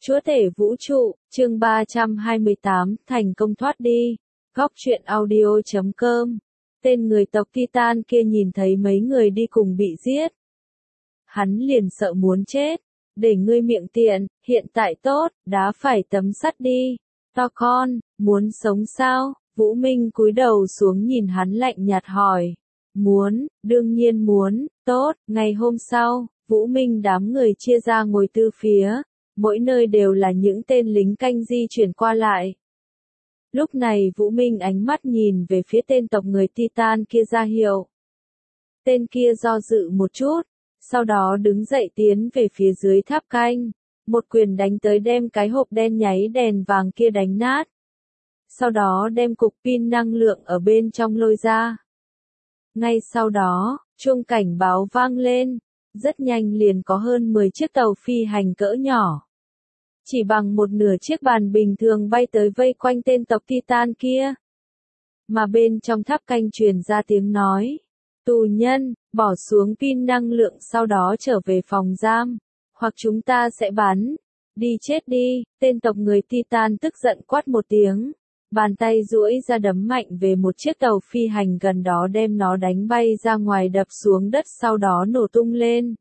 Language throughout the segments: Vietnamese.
Chúa tể vũ trụ, chương 328, thành công thoát đi. Góc truyện audio.com. Tên người tộc Titan kia nhìn thấy mấy người đi cùng bị giết. Hắn liền sợ muốn chết. Để ngươi miệng tiện, hiện tại tốt, đá phải tấm sắt đi. To con, muốn sống sao? Vũ Minh cúi đầu xuống nhìn hắn lạnh nhạt hỏi. Muốn, đương nhiên muốn, tốt. Ngày hôm sau, Vũ Minh đám người chia ra ngồi tư phía. Mỗi nơi đều là những tên lính canh di chuyển qua lại. Lúc này Vũ Minh ánh mắt nhìn về phía tên tộc người Titan kia ra hiệu. Tên kia do dự một chút, sau đó đứng dậy tiến về phía dưới tháp canh. Một quyền đánh tới đem cái hộp đen nháy đèn vàng kia đánh nát. Sau đó đem cục pin năng lượng ở bên trong lôi ra. Ngay sau đó, chuông cảnh báo vang lên. Rất nhanh liền có hơn 10 chiếc tàu phi hành cỡ nhỏ. Chỉ bằng một nửa chiếc bàn bình thường bay tới vây quanh tên tộc Titan kia. Mà bên trong tháp canh truyền ra tiếng nói. Tù nhân, bỏ xuống pin năng lượng sau đó trở về phòng giam. Hoặc chúng ta sẽ bắn. Đi chết đi, tên tộc người Titan tức giận quát một tiếng. Bàn tay duỗi ra đấm mạnh về một chiếc tàu phi hành gần đó đem nó đánh bay ra ngoài đập xuống đất sau đó nổ tung lên.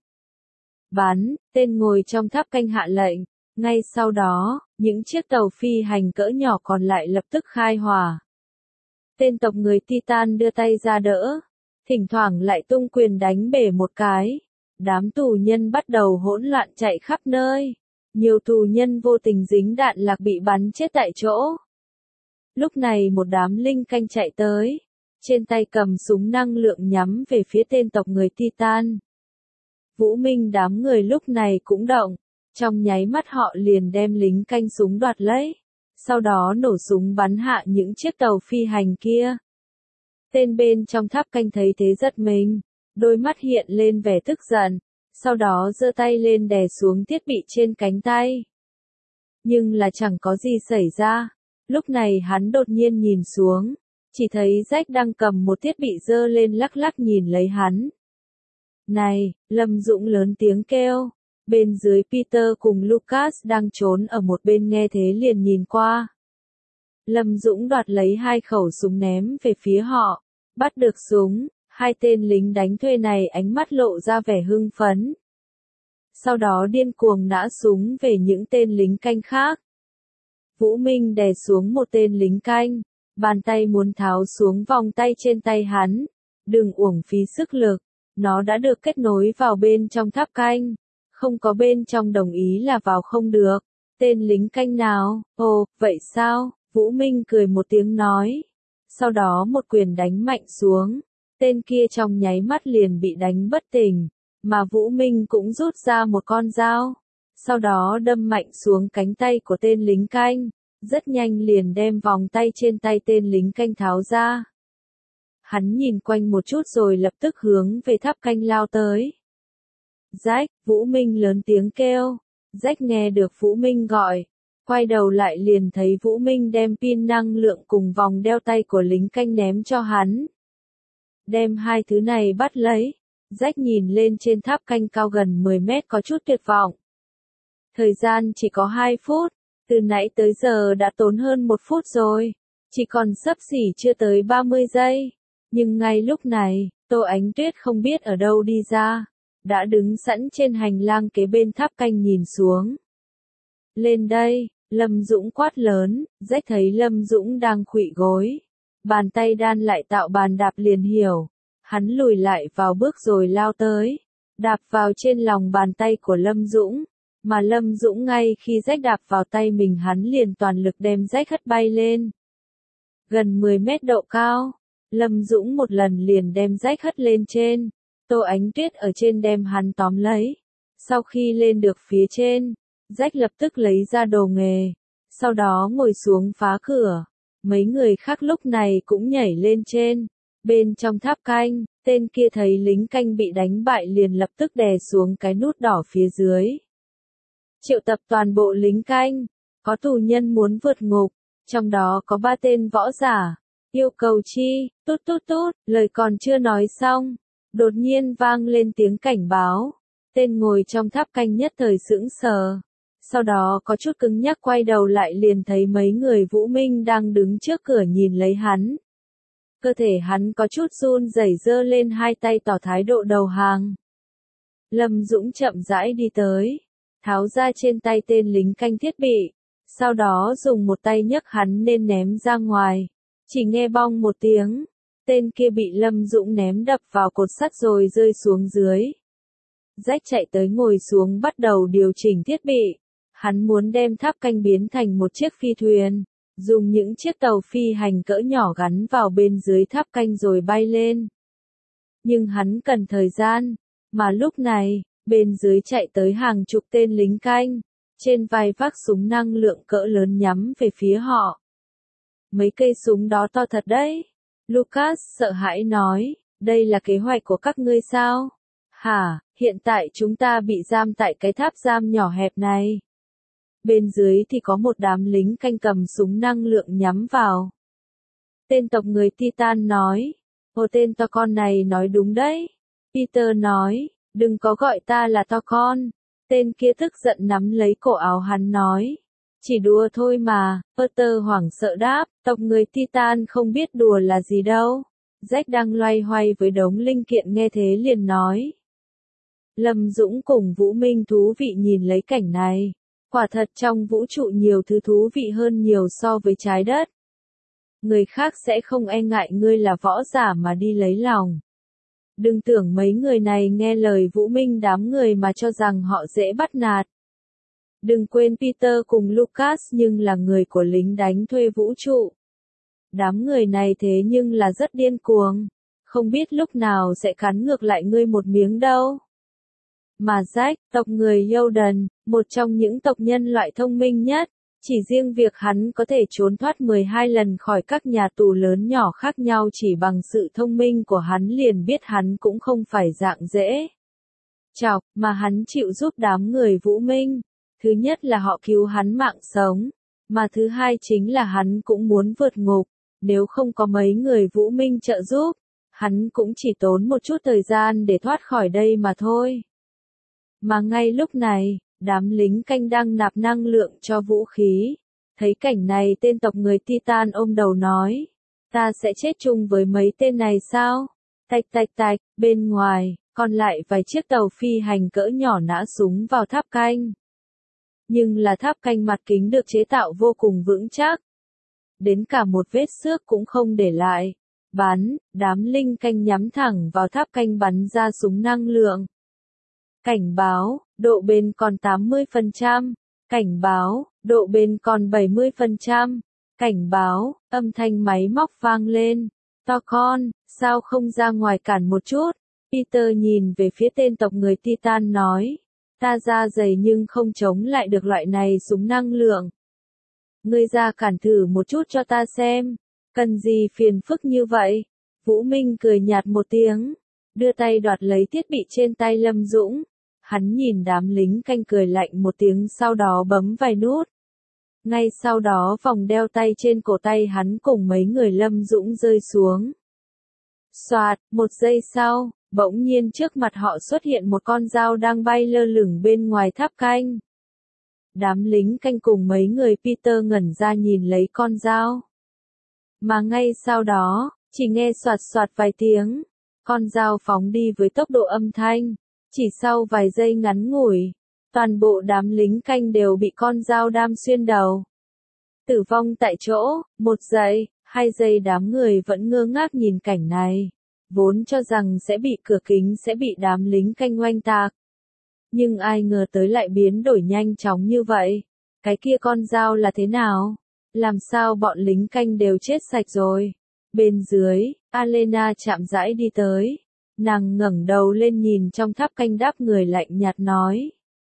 Bắn, tên ngồi trong tháp canh hạ lệnh. Ngay sau đó, những chiếc tàu phi hành cỡ nhỏ còn lại lập tức khai hỏa. Tên tộc người Titan đưa tay ra đỡ, thỉnh thoảng lại tung quyền đánh bể một cái. Đám tù nhân bắt đầu hỗn loạn chạy khắp nơi. Nhiều tù nhân vô tình dính đạn lạc bị bắn chết tại chỗ. Lúc này một đám linh canh chạy tới, trên tay cầm súng năng lượng nhắm về phía tên tộc người Titan. Vũ Minh đám người lúc này cũng động. Trong nháy mắt họ liền đem lính canh súng đoạt lấy, sau đó nổ súng bắn hạ những chiếc tàu phi hành kia. Tên bên trong tháp canh thấy thế giật mình, đôi mắt hiện lên vẻ tức giận, sau đó giơ tay lên đè xuống thiết bị trên cánh tay. Nhưng là chẳng có gì xảy ra, lúc này hắn đột nhiên nhìn xuống, chỉ thấy Jack đang cầm một thiết bị giơ lên lắc lắc nhìn lấy hắn. Này, Lâm Dũng lớn tiếng kêu. Bên dưới Peter cùng Lucas đang trốn ở một bên nghe thế liền nhìn qua. Lâm Dũng đoạt lấy 2 khẩu súng ném về phía họ. Bắt được súng, 2 tên lính đánh thuê này ánh mắt lộ ra vẻ hưng phấn. Sau đó điên cuồng nã súng về những tên lính canh khác. Vũ Minh đè xuống một tên lính canh, bàn tay muốn tháo xuống vòng tay trên tay hắn. Đừng uổng phí sức lực, nó đã được kết nối vào bên trong tháp canh. Không có bên trong đồng ý là vào không được. Tên lính canh nào? Ồ, vậy sao? Vũ Minh cười một tiếng nói. Sau đó một quyền đánh mạnh xuống. Tên kia trong nháy mắt liền bị đánh bất tỉnh. Mà Vũ Minh cũng rút ra một con dao. Sau đó đâm mạnh xuống cánh tay của tên lính canh. Rất nhanh liền đem vòng tay trên tay tên lính canh tháo ra. Hắn nhìn quanh một chút rồi lập tức hướng về tháp canh lao tới. Jack, Vũ Minh lớn tiếng kêu. Jack nghe được Vũ Minh gọi. Quay đầu lại liền thấy Vũ Minh đem pin năng lượng cùng vòng đeo tay của lính canh ném cho hắn. Đem 2 thứ này bắt lấy. Jack nhìn lên trên tháp canh cao gần 10 mét có chút tuyệt vọng. Thời gian chỉ có 2 phút. Từ nãy tới giờ đã tốn hơn 1 phút rồi. Chỉ còn xấp xỉ chưa tới 30 giây. Nhưng ngay lúc này, Tô Ánh Tuyết không biết ở đâu đi ra. Đã đứng sẵn trên hành lang kế bên tháp canh nhìn xuống. Lên đây, Lâm Dũng quát lớn. Jack thấy Lâm Dũng đang khuỵu gối. Bàn tay đan lại tạo bàn đạp liền hiểu. Hắn lùi lại vào bước rồi lao tới. Đạp vào trên lòng bàn tay của Lâm Dũng. Mà Lâm Dũng ngay khi Jack đạp vào tay mình hắn liền toàn lực đem Jack hất bay lên. Gần 10 mét độ cao. Lâm Dũng một lần liền đem Jack hất lên trên. Tô Ánh Tuyết ở trên đem hắn tóm lấy. Sau khi lên được phía trên, Jack lập tức lấy ra đồ nghề. Sau đó ngồi xuống phá cửa. Mấy người khác lúc này cũng nhảy lên trên. Bên trong tháp canh, tên kia thấy lính canh bị đánh bại liền lập tức đè xuống cái nút đỏ phía dưới. Triệu tập toàn bộ lính canh. Có tù nhân muốn vượt ngục. Trong đó có 3 tên võ giả. Yêu cầu chi, tút tút tút, lời còn chưa nói xong. Đột nhiên vang lên tiếng cảnh báo. Tên ngồi trong tháp canh nhất thời sững sờ. sau đó có chút cứng nhắc quay đầu lại liền thấy mấy người Vũ Minh đang đứng trước cửa nhìn lấy hắn. Cơ thể hắn có chút run rẩy giơ lên hai tay tỏ thái độ đầu hàng. Lâm Dũng chậm rãi đi tới, tháo ra trên tay tên lính canh thiết bị, sau đó dùng một tay nhấc hắn nên ném ra ngoài. Chỉ nghe bong một tiếng, tên kia bị Lâm Dũng ném đập vào cột sắt rồi rơi xuống dưới. Rách chạy tới ngồi xuống bắt đầu điều chỉnh thiết bị. Hắn muốn đem tháp canh biến thành một chiếc phi thuyền, dùng những chiếc tàu phi hành cỡ nhỏ gắn vào bên dưới tháp canh rồi bay lên. Nhưng hắn cần thời gian, mà lúc này, bên dưới chạy tới hàng chục tên lính canh, trên vai vác súng năng lượng cỡ lớn nhắm về phía họ. Mấy cây súng đó to thật đấy. Lucas sợ hãi nói, đây là kế hoạch của các ngươi sao? Hả, hiện tại chúng ta bị giam tại cái tháp giam nhỏ hẹp này. Bên dưới thì có một đám lính canh cầm súng năng lượng nhắm vào. Tên tộc người Titan nói, ô tên to con này nói đúng đấy. Peter nói, đừng có gọi ta là to con. Tên kia tức giận nắm lấy cổ áo hắn nói, chỉ đùa thôi mà. Peter hoảng sợ đáp, tộc người Titan không biết đùa là gì đâu. Jack đang loay hoay với đống linh kiện nghe thế liền nói. Lâm Dũng cùng Vũ Minh thú vị nhìn lấy cảnh này. Quả thật trong vũ trụ nhiều thứ thú vị hơn nhiều so với trái đất. Người khác sẽ không e ngại ngươi là võ giả mà đi lấy lòng. Đừng tưởng mấy người này nghe lời Vũ Minh đám người mà cho rằng họ dễ bắt nạt. Đừng quên Peter cùng Lucas nhưng là người của lính đánh thuê vũ trụ. Đám người này thế nhưng là rất điên cuồng. Không biết lúc nào sẽ cắn ngược lại ngươi một miếng đâu. Mà Jack, tộc người Yoden, một trong những tộc nhân loại thông minh nhất, chỉ riêng việc hắn có thể trốn thoát 12 lần khỏi các nhà tù lớn nhỏ khác nhau chỉ bằng sự thông minh của hắn liền biết hắn cũng không phải dạng dễ chọc, mà hắn chịu giúp đám người Vũ Minh. Thứ nhất là họ cứu hắn mạng sống, mà thứ hai chính là hắn cũng muốn vượt ngục, nếu không có mấy người Vũ Minh trợ giúp, hắn cũng chỉ tốn một chút thời gian để thoát khỏi đây mà thôi. Mà ngay lúc này, đám lính canh đang nạp năng lượng cho vũ khí. Thấy cảnh này tên tộc người Titan ôm đầu nói, ta sẽ chết chung với mấy tên này sao? Tạch tạch tạch, bên ngoài, còn lại vài chiếc tàu phi hành cỡ nhỏ nã súng vào tháp canh. Nhưng là tháp canh mặt kính được chế tạo vô cùng vững chắc. Đến cả một vết xước cũng không để lại. Bắn, đám lính canh nhắm thẳng vào tháp canh bắn ra súng năng lượng. Cảnh báo, độ bền còn 80%. Cảnh báo, độ bền còn 70%. Cảnh báo, âm thanh máy móc vang lên. To con, sao không ra ngoài cản một chút? Peter nhìn về phía tên tộc người Titan nói. Ta da dày nhưng không chống lại được loại này súng năng lượng. Ngươi ra cản thử một chút cho ta xem. Cần gì phiền phức như vậy? Vũ Minh cười nhạt một tiếng. Đưa tay đoạt lấy thiết bị trên tay Lâm Dũng. Hắn nhìn đám lính canh cười lạnh một tiếng sau đó bấm vài nút. Ngay sau đó vòng đeo tay trên cổ tay hắn cùng mấy người Lâm Dũng rơi xuống. Xoạt, một giây sau, bỗng nhiên trước mặt họ xuất hiện một con dao đang bay lơ lửng bên ngoài tháp canh. Đám lính canh cùng mấy người Peter ngẩn ra nhìn lấy con dao. Mà ngay sau đó, chỉ nghe xoạt xoạt vài tiếng, con dao phóng đi với tốc độ âm thanh. Chỉ sau vài giây ngắn ngủi, toàn bộ đám lính canh đều bị con dao đâm xuyên đầu. Tử vong tại chỗ, 1 giây, 2 giây đám người vẫn ngơ ngác nhìn cảnh này. Vốn cho rằng sẽ bị cửa kính sẽ bị đám lính canh oanh tạc. Nhưng ai ngờ tới lại biến đổi nhanh chóng như vậy. Cái kia con dao là thế nào? Làm sao bọn lính canh đều chết sạch rồi? Bên dưới, Alena chậm rãi đi tới. Nàng ngẩng đầu lên nhìn trong tháp canh đáp người lạnh nhạt nói.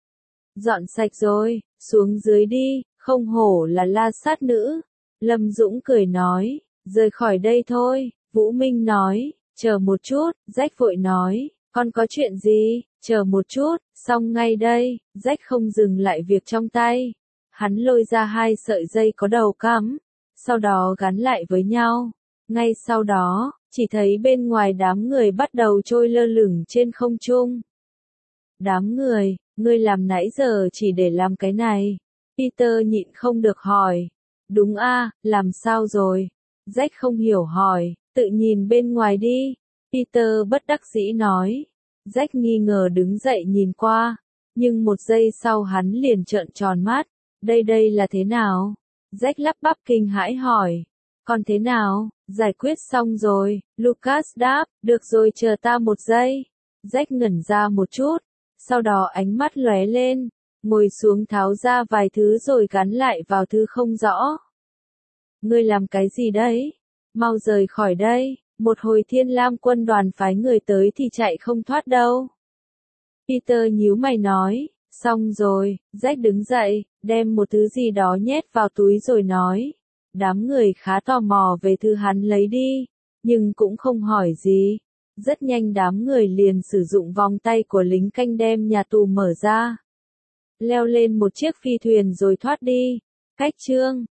Dọn sạch rồi, xuống dưới đi, không hổ là la sát nữ. Lâm Dũng cười nói, rời khỏi đây thôi. Vũ Minh nói, chờ một chút. Jack vội nói, con có chuyện gì? Chờ một chút, xong ngay đây. Jack không dừng lại việc trong tay. Hắn lôi ra 2 sợi dây có đầu cắm, sau đó gắn lại với nhau. Ngay sau đó, chỉ thấy bên ngoài đám người bắt đầu trôi lơ lửng trên không trung. Đám người, Ngươi làm nãy giờ chỉ để làm cái này. Peter nhịn không được hỏi. Đúng a, làm sao rồi? Jack không hiểu hỏi, tự nhìn bên ngoài đi. Peter bất đắc dĩ nói. Jack nghi ngờ đứng dậy nhìn qua, nhưng một giây sau hắn liền trợn tròn mắt. Đây là thế nào? Jack lắp bắp kinh hãi hỏi. Còn thế nào? Giải quyết xong rồi, Lucas đáp, được rồi chờ ta một giây. Jack ngẩn ra một chút, sau đó ánh mắt lóe lên, ngồi xuống tháo ra vài thứ rồi gắn lại vào thứ không rõ. Ngươi làm cái gì đấy? Mau rời khỏi đây, một hồi Thiên Lam quân đoàn phái người tới thì chạy không thoát đâu. Peter nhíu mày nói, xong rồi, Jack đứng dậy, đem một thứ gì đó nhét vào túi rồi nói. Đám người khá tò mò về thứ hắn lấy đi, nhưng cũng không hỏi gì. Rất nhanh đám người liền sử dụng vòng tay của lính canh đem nhà tù mở ra. Leo lên một chiếc phi thuyền rồi thoát đi. Cách chương